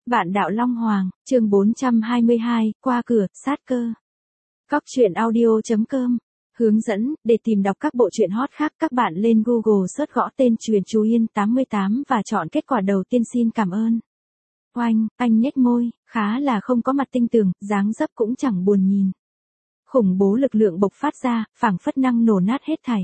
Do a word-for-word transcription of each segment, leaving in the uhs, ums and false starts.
Vạn đạo Long Hoàng, chương bốn trăm hai mươi hai, qua cửa, sát cơ. Cóc truyện audio chấm com. Hướng dẫn, để tìm đọc các bộ truyện hot khác các bạn lên Google search gõ tên Truyện Chú Yên tám mươi tám và chọn kết quả đầu tiên xin cảm ơn. Oanh, anh nhếch môi, khá là không có mặt tinh tường, dáng dấp cũng chẳng buồn nhìn. Khủng bố lực lượng bộc phát ra, phảng phất năng nổ nát hết thảy.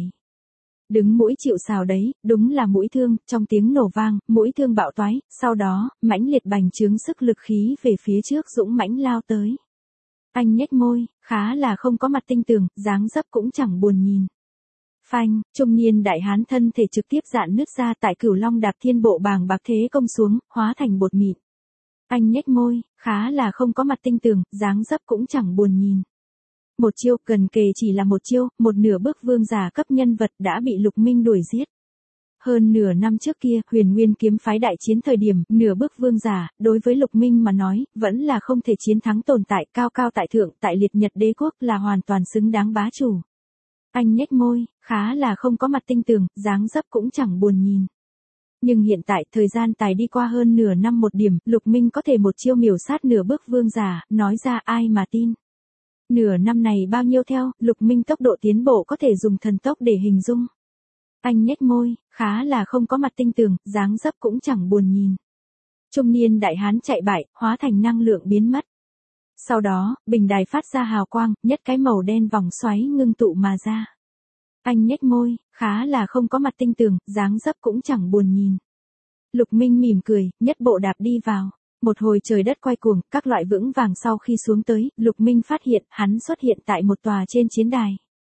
Đứng mũi chịu sào đấy, đúng là mũi thương, trong tiếng nổ vang, mũi thương bạo toái, sau đó, mãnh liệt bành trướng sức lực khí về phía trước dũng mãnh lao tới. Anh nhếch môi, khá là không có mặt tinh tường, dáng dấp cũng chẳng buồn nhìn. Phanh, trung niên đại hán thân thể trực tiếp dạn nứt ra tại Cửu Long Đạp Thiên Bộ bàng bạc thế công xuống, hóa thành bột mịn. Anh nhếch môi, khá là không có mặt tinh tường, dáng dấp cũng chẳng buồn nhìn. Một chiêu gần kề chỉ là một chiêu, một nửa bước vương giả cấp nhân vật đã bị Lục Minh đuổi giết. Hơn nửa năm trước kia, Huyền Nguyên kiếm phái đại chiến thời điểm, nửa bước vương giả, đối với Lục Minh mà nói, vẫn là không thể chiến thắng tồn tại cao cao tại thượng tại liệt nhật đế quốc là hoàn toàn xứng đáng bá chủ. Anh nhếch môi, khá là không có mặt tinh tường, dáng dấp cũng chẳng buồn nhìn. Nhưng hiện tại, thời gian tài đi qua hơn nửa năm một điểm, Lục Minh có thể một chiêu miểu sát nửa bước vương giả, nói ra ai mà tin. Nửa năm này bao nhiêu theo, Lục Minh tốc độ tiến bộ có thể dùng thần tốc để hình dung. Anh nhếch môi, khá là không có mặt tinh tường, dáng dấp cũng chẳng buồn nhìn. Trung niên đại hán chạy bại, hóa thành năng lượng biến mất. Sau đó, bình đài phát ra hào quang, nhất cái màu đen vòng xoáy ngưng tụ mà ra. Anh nhếch môi, khá là không có mặt tinh tường, dáng dấp cũng chẳng buồn nhìn. Lục Minh mỉm cười, nhất bộ đạp đi vào. Một hồi trời đất quay cuồng, các loại vững vàng sau khi xuống tới, Lục Minh phát hiện hắn xuất hiện tại một tòa trên chiến đài.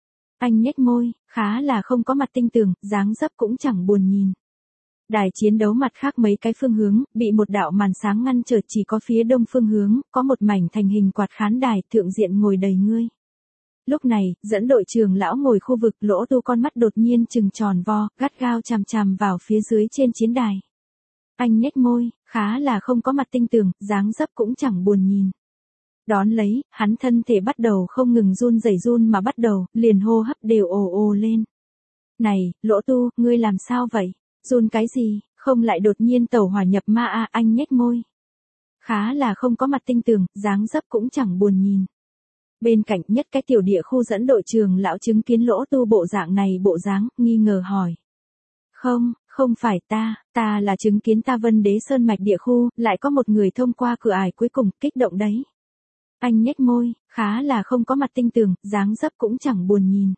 Anh nhếch môi, khá là không có mặt tinh tường, dáng dấp cũng chẳng buồn nhìn. Đài chiến đấu mặt khác mấy cái phương hướng, bị một đạo màn sáng ngăn trở, chỉ có phía đông phương hướng, có một mảnh thành hình quạt khán đài, thượng diện ngồi đầy ngươi. Lúc này, dẫn đội trưởng lão ngồi khu vực Lỗ Tu con mắt đột nhiên trừng tròn vo, gắt gao chằm chằm vào phía dưới trên chiến đài. Anh nhếch môi, khá là không có mặt tinh tường, dáng dấp cũng chẳng buồn nhìn. Đón lấy, hắn thân thể bắt đầu không ngừng run rẩy run mà bắt đầu, liền hô hấp đều ồ ồ lên. Này, Lỗ Tu, ngươi làm sao vậy? Run cái gì, không lại đột nhiên tẩu hỏa nhập ma à, anh nhếch môi. Khá là không có mặt tinh tường, dáng dấp cũng chẳng buồn nhìn. Bên cạnh nhất cái tiểu địa khu dẫn đội trường lão chứng kiến Lỗ Tu bộ dạng này bộ dáng, nghi ngờ hỏi. Không, không phải ta, ta là chứng kiến ta Vân Đế Sơn Mạch địa khu, lại có một người thông qua cửa ải cuối cùng, kích động đấy. Anh nhếch môi, khá là không có mặt tinh tường, dáng dấp cũng chẳng buồn nhìn.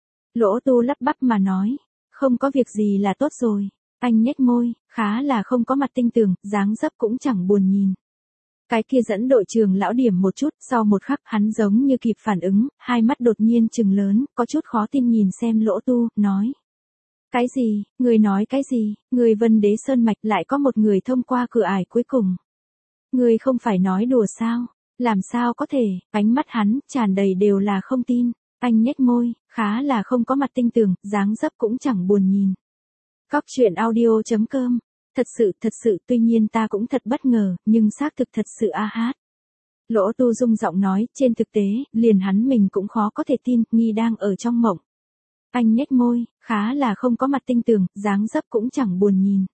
Lỗ Tu lắp bắp mà nói, không có việc gì là tốt rồi. Anh nhếch môi, khá là không có mặt tinh tường, dáng dấp cũng chẳng buồn nhìn. Cái kia dẫn đội trường lão điểm một chút, sau một khắc hắn giống như kịp phản ứng, hai mắt đột nhiên trừng lớn, có chút khó tin nhìn xem Lỗ Tu, nói. Cái gì, người nói cái gì, người Vân Đế Sơn Mạch lại có một người thông qua cửa ải cuối cùng. Người không phải nói đùa sao, làm sao có thể, ánh mắt hắn, tràn đầy đều là không tin, anh nhếch môi, khá là không có mặt tinh tường, dáng dấp cũng chẳng buồn nhìn. Cóc truyện audio chấm com, thật sự, thật sự, tuy nhiên ta cũng thật bất ngờ, nhưng xác thực thật sự a hát. Lỗ Tu rung giọng nói, trên thực tế, liền hắn mình cũng khó có thể tin, nghi đang ở trong mộng. Anh nhếch môi, khá là không có mặt tinh tường, dáng dấp cũng chẳng buồn nhìn.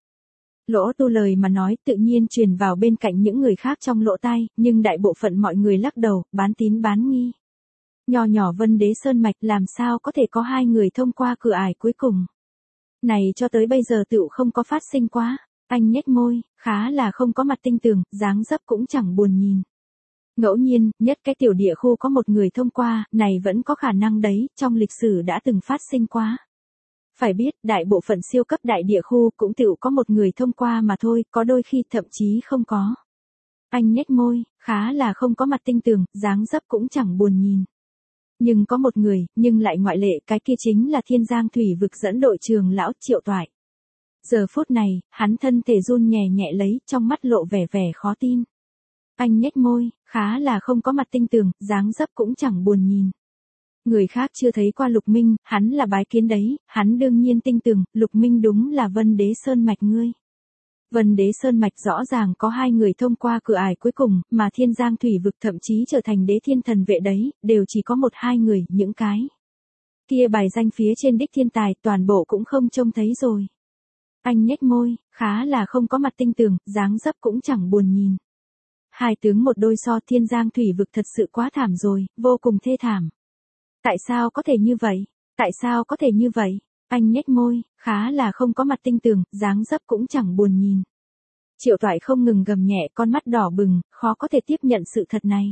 Lỗ Tu lời mà nói tự nhiên truyền vào bên cạnh những người khác trong lỗ tai, nhưng đại bộ phận mọi người lắc đầu, bán tín bán nghi. Nhỏ nhỏ Vân Đế Sơn Mạch làm sao có thể có hai người thông qua cửa ải cuối cùng. Này cho tới bây giờ tựu không có phát sinh quá. Anh nhếch môi, khá là không có mặt tinh tường, dáng dấp cũng chẳng buồn nhìn. Ngẫu nhiên, nhất cái tiểu địa khu có một người thông qua, này vẫn có khả năng đấy, trong lịch sử đã từng phát sinh quá. Phải biết, đại bộ phận siêu cấp đại địa khu cũng tựu có một người thông qua mà thôi, có đôi khi thậm chí không có. Anh nhếch môi, khá là không có mặt tinh tường, dáng dấp cũng chẳng buồn nhìn. Nhưng có một người, nhưng lại ngoại lệ, cái kia chính là Thiên Giang Thủy Vực dẫn đội trường lão Triệu Toại. Giờ phút này, hắn thân thể run nhẹ nhẹ lấy, trong mắt lộ vẻ vẻ khó tin. Anh nhếch môi, khá là không có mặt tinh tường, dáng dấp cũng chẳng buồn nhìn. Người khác chưa thấy qua Lục Minh, hắn là bái kiến đấy, hắn đương nhiên tinh tường, Lục Minh đúng là Vân Đế Sơn Mạch ngươi. Vân Đế Sơn Mạch rõ ràng có hai người thông qua cửa ải cuối cùng, mà Thiên Giang Thủy Vực thậm chí trở thành đế thiên thần vệ đấy, đều chỉ có một hai người, những cái. Kia bài danh phía trên đích thiên tài, toàn bộ cũng không trông thấy rồi. Anh nhếch môi, khá là không có mặt tinh tường, dáng dấp cũng chẳng buồn nhìn. Hai tướng một đôi so, thiên giang thủy vực thật sự quá thảm rồi, vô cùng thê thảm. Tại sao có thể như vậy? Tại sao có thể như vậy? Anh nhếch môi, khá là không có mặt tinh tường, dáng dấp cũng chẳng buồn nhìn. Triệu Toại không ngừng gầm nhẹ, con mắt đỏ bừng, khó có thể tiếp nhận sự thật này.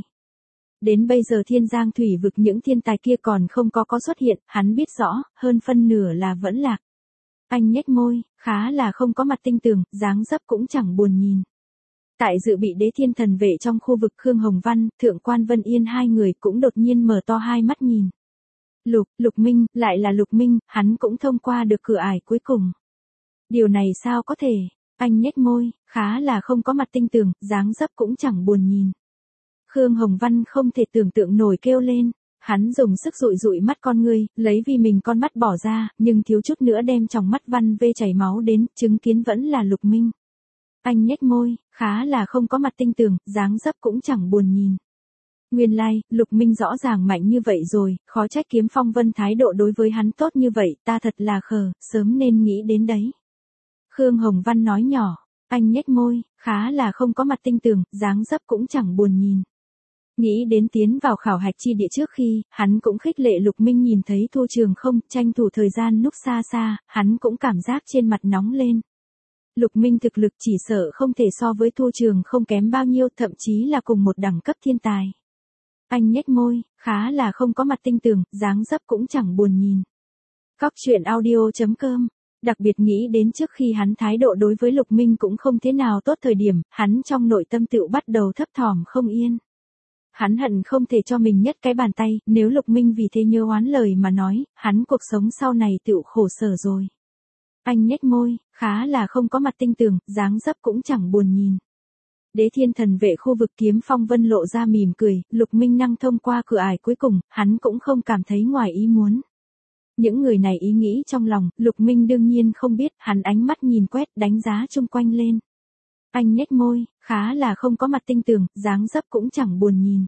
Đến bây giờ thiên giang thủy vực những thiên tài kia còn không có có xuất hiện, hắn biết rõ, hơn phân nửa là vẫn lạc. Anh nhếch môi, khá là không có mặt tinh tường, dáng dấp cũng chẳng buồn nhìn. Tại dự bị đế thiên thần vệ trong khu vực Khương Hồng Văn, Thượng quan Vân Yên hai người cũng đột nhiên mở to hai mắt nhìn. Lục, Lục Minh, lại là Lục Minh, hắn cũng thông qua được cửa ải cuối cùng. Điều này sao có thể? Anh nhếch môi, khá là không có mặt tinh tường, dáng dấp cũng chẳng buồn nhìn. Khương Hồng Văn không thể tưởng tượng nổi kêu lên. Hắn dùng sức dụi dụi mắt con ngươi, lấy vì mình con mắt bỏ ra, nhưng thiếu chút nữa đem tròng mắt Văn Vê chảy máu đến, chứng kiến vẫn là Lục Minh. Anh nhếch môi, khá là không có mặt tinh tường, dáng dấp cũng chẳng buồn nhìn. Nguyên lai, like, Lục Minh rõ ràng mạnh như vậy rồi, khó trách Kiếm Phong Vân thái độ đối với hắn tốt như vậy, ta thật là khờ, sớm nên nghĩ đến đấy. Khương Hồng Văn nói nhỏ, anh nhếch môi, khá là không có mặt tinh tường, dáng dấp cũng chẳng buồn nhìn. Nghĩ đến tiến vào khảo hạch chi địa trước khi, hắn cũng khích lệ Lục Minh nhìn thấy Thu Trường không, tranh thủ thời gian núp xa xa, hắn cũng cảm giác trên mặt nóng lên. Lục Minh thực lực chỉ sợ không thể so với Thu Trường không kém bao nhiêu, thậm chí là cùng một đẳng cấp thiên tài. Anh nhếch môi, khá là không có mặt tinh tường, dáng dấp cũng chẳng buồn nhìn. Cóc truyện audio chấm com. Đặc biệt nghĩ đến trước khi hắn thái độ đối với Lục Minh cũng không thế nào tốt thời điểm, hắn trong nội tâm tựu bắt đầu thấp thỏm không yên. Hắn hận không thể cho mình nhất cái bàn tay, nếu Lục Minh vì thế nhớ oán lời mà nói, hắn cuộc sống sau này tựu khổ sở rồi. Anh nhếch môi, khá là không có mặt tinh tường, dáng dấp cũng chẳng buồn nhìn. Đế thiên thần vệ khu vực Kiếm Phong Vân lộ ra mỉm cười, Lục Minh năng thông qua cửa ải cuối cùng, hắn cũng không cảm thấy ngoài ý muốn. Những người này ý nghĩ trong lòng, Lục Minh đương nhiên không biết, hắn ánh mắt nhìn quét đánh giá chung quanh lên. Anh nhếch môi, khá là không có mặt tinh tường, dáng dấp cũng chẳng buồn nhìn.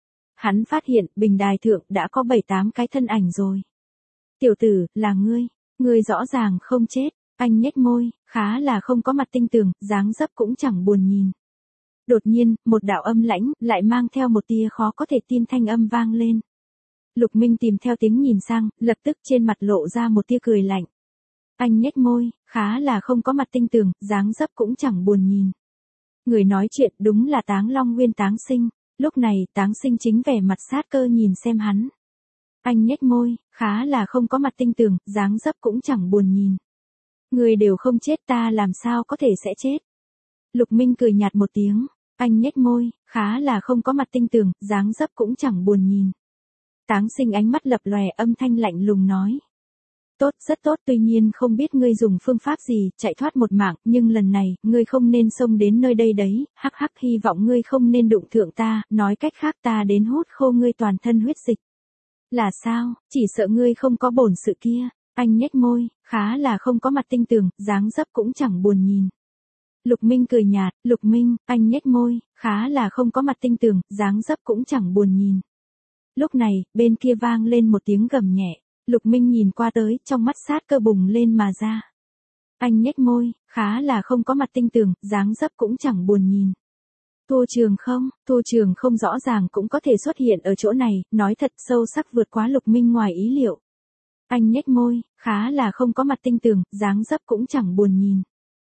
Hắn phát hiện, bình đài thượng đã có bảy tám cái thân ảnh rồi. Tiểu tử, là ngươi, ngươi rõ ràng không chết. Anh nhếch môi, khá là không có mặt tinh tường, dáng dấp cũng chẳng buồn nhìn. Đột nhiên, một đạo âm lãnh, lại mang theo một tia khó có thể tin thanh âm vang lên. Lục Minh tìm theo tiếng nhìn sang, lập tức trên mặt lộ ra một tia cười lạnh. Anh nhếch môi, khá là không có mặt tinh tường, dáng dấp cũng chẳng buồn nhìn. Người nói chuyện đúng là Táng Long Nguyên Táng Sinh, lúc này Táng Sinh chính vẻ mặt sát cơ nhìn xem hắn. Anh nhếch môi, khá là không có mặt tinh tường, dáng dấp cũng chẳng buồn nhìn. Người đều không chết ta làm sao có thể sẽ chết. Lục Minh cười nhạt một tiếng, anh nhếch môi, khá là không có mặt tinh tường, dáng dấp cũng chẳng buồn nhìn. Táng Sinh ánh mắt lập lòe, âm thanh lạnh lùng nói. Tốt, rất tốt, tuy nhiên không biết ngươi dùng phương pháp gì, chạy thoát một mạng, nhưng lần này, ngươi không nên xông đến nơi đây đấy, hắc hắc, hy vọng ngươi không nên đụng thượng ta, nói cách khác ta đến hút khô ngươi toàn thân huyết dịch. Là sao, chỉ sợ ngươi không có bổn sự kia. Anh nhếch môi, khá là không có mặt tinh tường, dáng dấp cũng chẳng buồn nhìn. Lục Minh cười nhạt, Lục Minh, anh nhếch môi, khá là không có mặt tinh tường, dáng dấp cũng chẳng buồn nhìn. Lúc này, bên kia vang lên một tiếng gầm nhẹ, Lục Minh nhìn qua tới, trong mắt sát cơ bùng lên mà ra. Anh nhếch môi, khá là không có mặt tinh tường, dáng dấp cũng chẳng buồn nhìn. Thu Trường không, Thu Trường không rõ ràng cũng có thể xuất hiện ở chỗ này, nói thật sâu sắc vượt quá Lục Minh ngoài ý liệu. Anh nhếch môi, khá là không có mặt tinh tường, dáng dấp cũng chẳng buồn nhìn.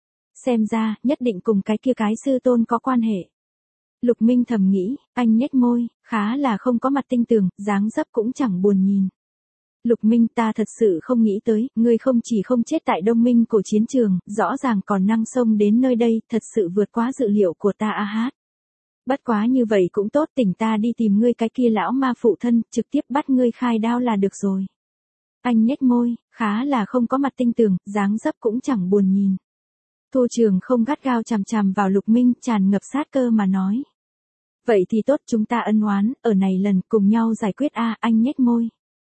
Xem ra, nhất định cùng cái kia cái sư tôn có quan hệ. Lục Minh thầm nghĩ, anh nhếch môi, khá là không có mặt tinh tường, dáng dấp cũng chẳng buồn nhìn. Lục Minh, ta thật sự không nghĩ tới, ngươi không chỉ không chết tại Đông Minh cổ chiến trường, rõ ràng còn năng xông đến nơi đây, thật sự vượt quá dự liệu của ta a hát. Bất quá như vậy cũng tốt, tỉnh ta đi tìm ngươi cái kia lão ma phụ thân, trực tiếp bắt ngươi khai đao là được rồi. Anh nhếch môi, khá là không có mặt tinh tường, dáng dấp cũng chẳng buồn nhìn. Thu Trường không gắt gao chằm chằm vào Lục Minh, tràn ngập sát cơ mà nói. Vậy thì tốt, chúng ta ân oán, ở này lần cùng nhau giải quyết a. Anh nhếch môi.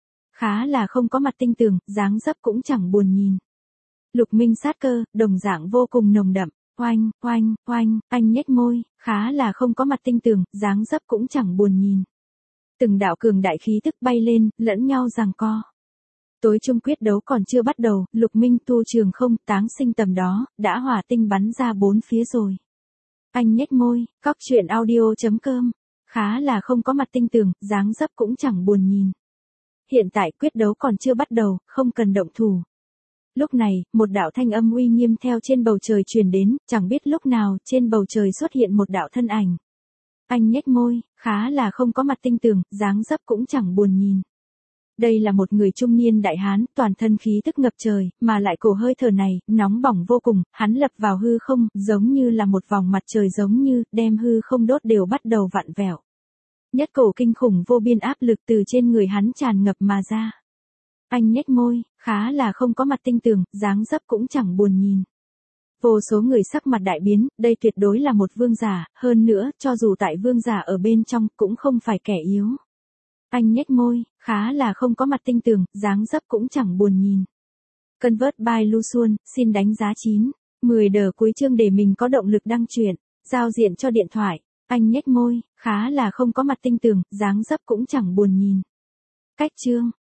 Khá là không có mặt tinh tường, dáng dấp cũng chẳng buồn nhìn. Lục Minh sát cơ, đồng dạng vô cùng nồng đậm. Oanh, oanh, oanh, anh nhếch môi, khá là không có mặt tinh tường, dáng dấp cũng chẳng buồn nhìn. Từng đạo cường đại khí tức bay lên, lẫn nhau giằng co. Tối trung quyết đấu còn chưa bắt đầu, Lục Minh, Thu Trường không, Táng Sinh tầm đó, đã hỏa tinh bắn ra bốn phía rồi. Anh nhếch môi, cóc truyện audio.com. Khá là không có mặt tinh tường, dáng dấp cũng chẳng buồn nhìn. Hiện tại quyết đấu còn chưa bắt đầu, không cần động thủ. Lúc này, một đạo thanh âm uy nghiêm theo trên bầu trời truyền đến, chẳng biết lúc nào trên bầu trời xuất hiện một đạo thân ảnh. Anh nhếch môi, khá là không có mặt tinh tường, dáng dấp cũng chẳng buồn nhìn. Đây là một người trung niên đại hán, toàn thân khí tức ngập trời, mà lại cổ hơi thở này, nóng bỏng vô cùng, hắn lập vào hư không, giống như là một vòng mặt trời giống như, đem hư không đốt đều bắt đầu vặn vẹo. Nhất cổ kinh khủng vô biên áp lực từ trên người hắn tràn ngập mà ra. Anh nhếch môi, khá là không có mặt tinh tường, dáng dấp cũng chẳng buồn nhìn. Vô số người sắc mặt đại biến, đây tuyệt đối là một vương giả, hơn nữa, cho dù tại vương giả ở bên trong, cũng không phải kẻ yếu. Anh nhếch môi, khá là không có mặt tinh tường, dáng dấp cũng chẳng buồn nhìn. Convert by Lu Xuân, xin đánh giá chín, mười đờ cuối chương để mình có động lực đăng truyện, giao diện cho điện thoại. Anh nhếch môi, khá là không có mặt tinh tường, dáng dấp cũng chẳng buồn nhìn. Cách chương.